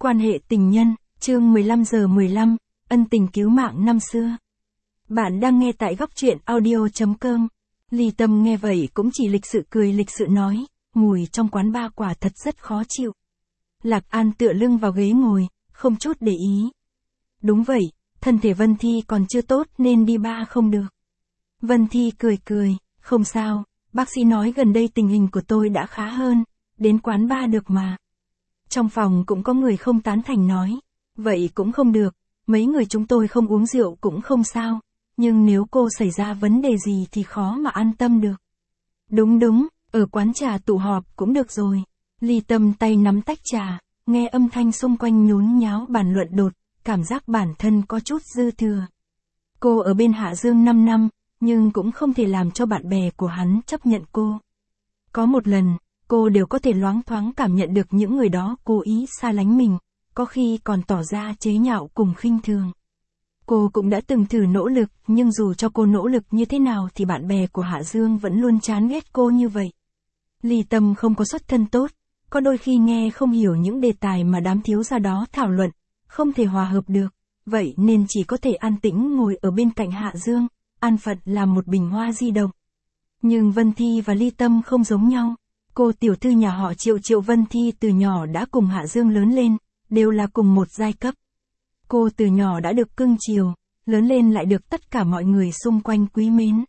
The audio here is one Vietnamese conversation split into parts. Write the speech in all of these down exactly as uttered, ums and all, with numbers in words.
Quan hệ tình nhân, chương mười lăm giờ mười lăm, ân tình cứu mạng năm xưa. Bạn đang nghe tại góc truyện audio chấm com. Ly Tâm nghe vậy cũng chỉ lịch sự cười lịch sự nói, mùi trong quán ba quả thật rất khó chịu. Lạc An tựa lưng vào ghế ngồi, không chút để ý. Đúng vậy, thân thể Vân Thi còn chưa tốt nên đi ba không được. Vân Thi cười cười, không sao, bác sĩ nói gần đây tình hình của tôi đã khá hơn, đến quán ba được mà. Trong phòng cũng có người không tán thành nói, vậy cũng không được, mấy người chúng tôi không uống rượu cũng không sao, nhưng nếu cô xảy ra vấn đề gì thì khó mà an tâm được. Đúng đúng, ở quán trà tụ họp cũng được rồi. Ly Tâm tay nắm tách trà, nghe âm thanh xung quanh nhốn nháo bàn luận đột, cảm giác bản thân có chút dư thừa. Cô ở bên Hạ Dương năm năm, nhưng cũng không thể làm cho bạn bè của hắn chấp nhận cô. Có một lần, cô đều có thể loáng thoáng cảm nhận được những người đó cố ý xa lánh mình, có khi còn tỏ ra chế nhạo cùng khinh thường. Cô cũng đã từng thử nỗ lực, nhưng dù cho cô nỗ lực như thế nào thì bạn bè của Hạ Dương vẫn luôn chán ghét cô như vậy. Ly Tâm không có xuất thân tốt, có đôi khi nghe không hiểu những đề tài mà đám thiếu gia đó thảo luận, không thể hòa hợp được, vậy nên chỉ có thể an tĩnh ngồi ở bên cạnh Hạ Dương, an phận làm một bình hoa di động. Nhưng Vân Thi và Ly Tâm không giống nhau. Cô tiểu thư nhà họ Triệu Triệu Vân Thi từ nhỏ đã cùng Hạ Dương lớn lên, đều là cùng một giai cấp. Cô từ nhỏ đã được cưng chiều, lớn lên lại được tất cả mọi người xung quanh quý mến.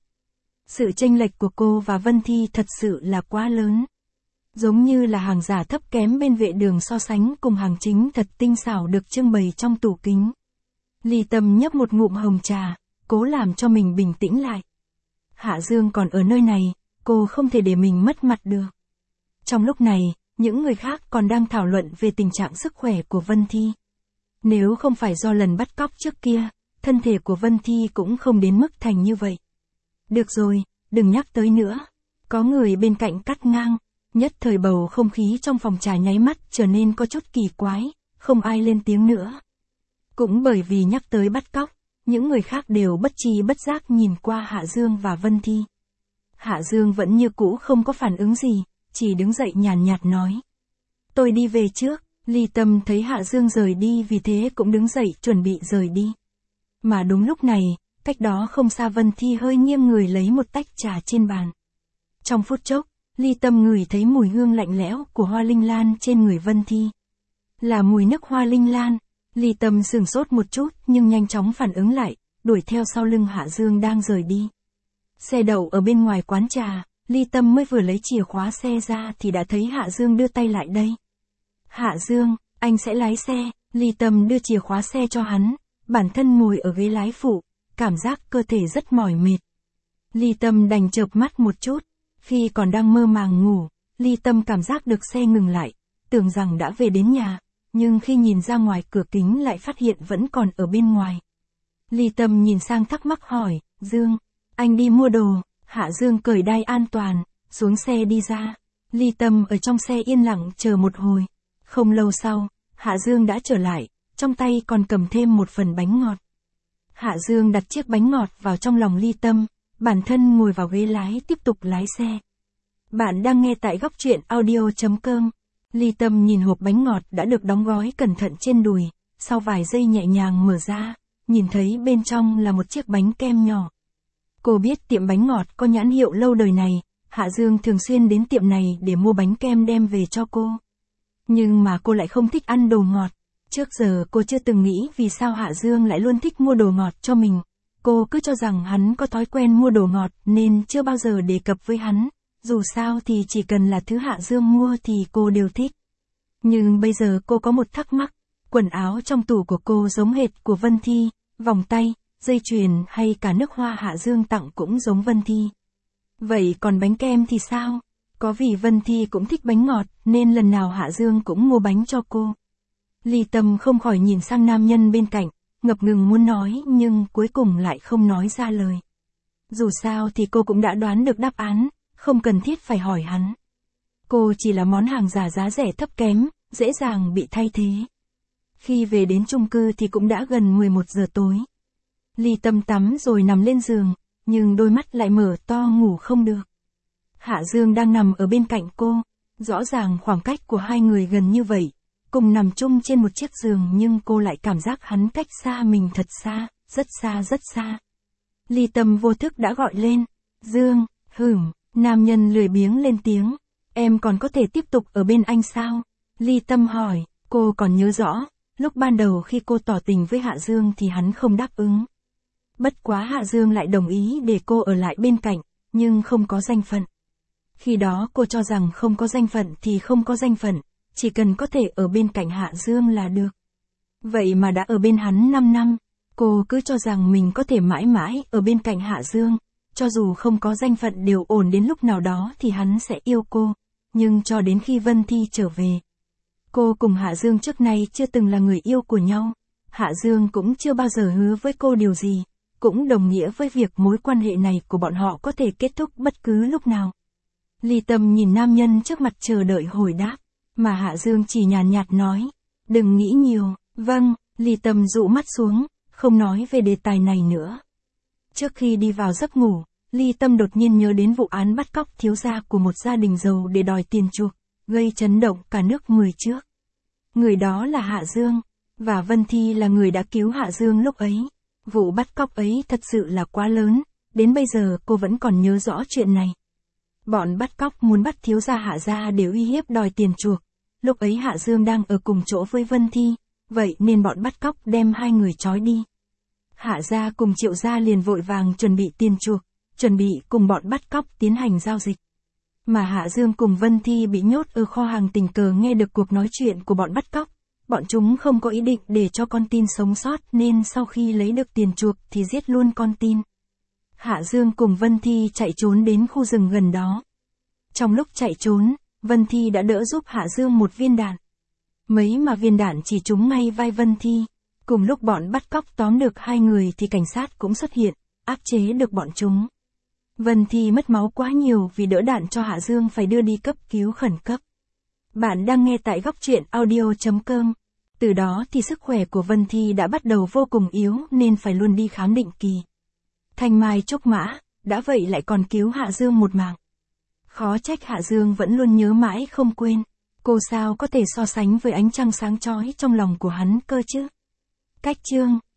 Sự chênh lệch của cô và Vân Thi thật sự là quá lớn. Giống như là hàng giả thấp kém bên vệ đường so sánh cùng hàng chính thật tinh xảo được trưng bày trong tủ kính. Ly Tâm nhấp một ngụm hồng trà, cố làm cho mình bình tĩnh lại. Hạ Dương còn ở nơi này, cô không thể để mình mất mặt được. Trong lúc này, những người khác còn đang thảo luận về tình trạng sức khỏe của Vân Thi. Nếu không phải do lần bắt cóc trước kia, thân thể của Vân Thi cũng không đến mức thành như vậy. Được rồi, đừng nhắc tới nữa. Có người bên cạnh cắt ngang, nhất thời bầu không khí trong phòng trà nháy mắt trở nên có chút kỳ quái, không ai lên tiếng nữa. Cũng bởi vì nhắc tới bắt cóc, những người khác đều bất tri bất giác nhìn qua Hạ Dương và Vân Thi. Hạ Dương vẫn như cũ không có phản ứng gì, chỉ đứng dậy nhàn nhạt nói. Tôi đi về trước. Ly Tâm thấy Hạ Dương rời đi vì thế cũng đứng dậy chuẩn bị rời đi. Mà đúng lúc này, cách đó không xa Vân Thi hơi nghiêng người lấy một tách trà trên bàn. Trong phút chốc, Ly Tâm ngửi thấy mùi hương lạnh lẽo của hoa linh lan trên người Vân Thi. Là mùi nước hoa linh lan. Ly Tâm sửng sốt một chút nhưng nhanh chóng phản ứng lại, đuổi theo sau lưng Hạ Dương đang rời đi. Xe đậu ở bên ngoài quán trà, Ly Tâm mới vừa lấy chìa khóa xe ra thì đã thấy Hạ Dương đưa tay lại đây. Hạ Dương, anh sẽ lái xe. Ly Tâm đưa chìa khóa xe cho hắn, bản thân ngồi ở ghế lái phụ, cảm giác cơ thể rất mỏi mệt. Ly Tâm đành chợp mắt một chút, khi còn đang mơ màng ngủ, Ly Tâm cảm giác được xe ngừng lại, tưởng rằng đã về đến nhà, nhưng khi nhìn ra ngoài cửa kính lại phát hiện vẫn còn ở bên ngoài. Ly Tâm nhìn sang thắc mắc hỏi, Dương, anh đi mua đồ. Hạ Dương cởi đai an toàn, xuống xe đi ra. Ly Tâm ở trong xe yên lặng chờ một hồi. Không lâu sau, Hạ Dương đã trở lại, trong tay còn cầm thêm một phần bánh ngọt. Hạ Dương đặt chiếc bánh ngọt vào trong lòng Ly Tâm, bản thân ngồi vào ghế lái tiếp tục lái xe. Bạn đang nghe tại góc truyện audio chấm com. Ly Tâm nhìn hộp bánh ngọt đã được đóng gói cẩn thận trên đùi, sau vài giây nhẹ nhàng mở ra, nhìn thấy bên trong là một chiếc bánh kem nhỏ. Cô biết tiệm bánh ngọt có nhãn hiệu lâu đời này, Hạ Dương thường xuyên đến tiệm này để mua bánh kem đem về cho cô. Nhưng mà cô lại không thích ăn đồ ngọt. Trước giờ cô chưa từng nghĩ vì sao Hạ Dương lại luôn thích mua đồ ngọt cho mình. Cô cứ cho rằng hắn có thói quen mua đồ ngọt nên chưa bao giờ đề cập với hắn. Dù sao thì chỉ cần là thứ Hạ Dương mua thì cô đều thích. Nhưng bây giờ cô có một thắc mắc. Quần áo trong tủ của cô giống hệt của Vân Thi, vòng tay, dây chuyền hay cả nước hoa Hạ Dương tặng cũng giống Vân Thi. Vậy còn bánh kem thì sao? Có vì Vân Thi cũng thích bánh ngọt nên lần nào Hạ Dương cũng mua bánh cho cô. Ly Tâm không khỏi nhìn sang nam nhân bên cạnh, ngập ngừng muốn nói nhưng cuối cùng lại không nói ra lời. Dù sao thì cô cũng đã đoán được đáp án, không cần thiết phải hỏi hắn. Cô chỉ là món hàng giả giá rẻ thấp kém, dễ dàng bị thay thế. Khi về đến chung cư thì cũng đã gần mười một giờ tối. Ly Tâm tắm rồi nằm lên giường, nhưng đôi mắt lại mở to ngủ không được. Hạ Dương đang nằm ở bên cạnh cô, rõ ràng khoảng cách của hai người gần như vậy, cùng nằm chung trên một chiếc giường nhưng cô lại cảm giác hắn cách xa mình thật xa, rất xa rất xa. Ly Tâm vô thức đã gọi lên, Dương, hửm, nam nhân lười biếng lên tiếng, em còn có thể tiếp tục ở bên anh sao? Ly Tâm hỏi, cô còn nhớ rõ, lúc ban đầu khi cô tỏ tình với Hạ Dương thì hắn không đáp ứng. Bất quá Hạ Dương lại đồng ý để cô ở lại bên cạnh, nhưng không có danh phận. Khi đó cô cho rằng không có danh phận thì không có danh phận, chỉ cần có thể ở bên cạnh Hạ Dương là được. Vậy mà đã ở bên hắn năm năm, cô cứ cho rằng mình có thể mãi mãi ở bên cạnh Hạ Dương, cho dù không có danh phận đều ổn đến lúc nào đó thì hắn sẽ yêu cô, nhưng cho đến khi Vân Thi trở về. Cô cùng Hạ Dương trước nay chưa từng là người yêu của nhau, Hạ Dương cũng chưa bao giờ hứa với cô điều gì, cũng đồng nghĩa với việc mối quan hệ này của bọn họ có thể kết thúc bất cứ lúc nào. Ly Tâm nhìn nam nhân trước mặt chờ đợi hồi đáp, mà Hạ Dương chỉ nhàn nhạt nói, đừng nghĩ nhiều, vâng, Ly Tâm dụ mắt xuống, không nói về đề tài này nữa. Trước khi đi vào giấc ngủ, Ly Tâm đột nhiên nhớ đến vụ án bắt cóc thiếu gia của một gia đình giàu để đòi tiền chuộc, gây chấn động cả nước người trước. Người đó là Hạ Dương, và Vân Thi là người đã cứu Hạ Dương lúc ấy. Vụ bắt cóc ấy thật sự là quá lớn, đến bây giờ cô vẫn còn nhớ rõ chuyện này. Bọn bắt cóc muốn bắt thiếu gia Hạ gia để uy hiếp đòi tiền chuộc. Lúc ấy Hạ Dương đang ở cùng chỗ với Vân Thi, vậy nên bọn bắt cóc đem hai người trói đi. Hạ gia cùng Triệu gia liền vội vàng chuẩn bị tiền chuộc, chuẩn bị cùng bọn bắt cóc tiến hành giao dịch. Mà Hạ Dương cùng Vân Thi bị nhốt ở kho hàng tình cờ nghe được cuộc nói chuyện của bọn bắt cóc. Bọn chúng không có ý định để cho con tin sống sót nên sau khi lấy được tiền chuộc thì giết luôn con tin. Hạ Dương cùng Vân Thi chạy trốn đến khu rừng gần đó. Trong lúc chạy trốn, Vân Thi đã đỡ giúp Hạ Dương một viên đạn. Mấy mà viên đạn chỉ trúng ngay vai Vân Thi. Cùng lúc bọn bắt cóc tóm được hai người thì cảnh sát cũng xuất hiện, áp chế được bọn chúng. Vân Thi mất máu quá nhiều vì đỡ đạn cho Hạ Dương phải đưa đi cấp cứu khẩn cấp. Bạn đang nghe tại góc truyện audio chấm com. Từ đó thì sức khỏe của Vân Thi đã bắt đầu vô cùng yếu nên phải luôn đi khám định kỳ. Thanh mai trúc mã, đã vậy lại còn cứu Hạ Dương một mạng. Khó trách Hạ Dương vẫn luôn nhớ mãi không quên. Cô sao có thể so sánh với ánh trăng sáng chói trong lòng của hắn cơ chứ? Cách chương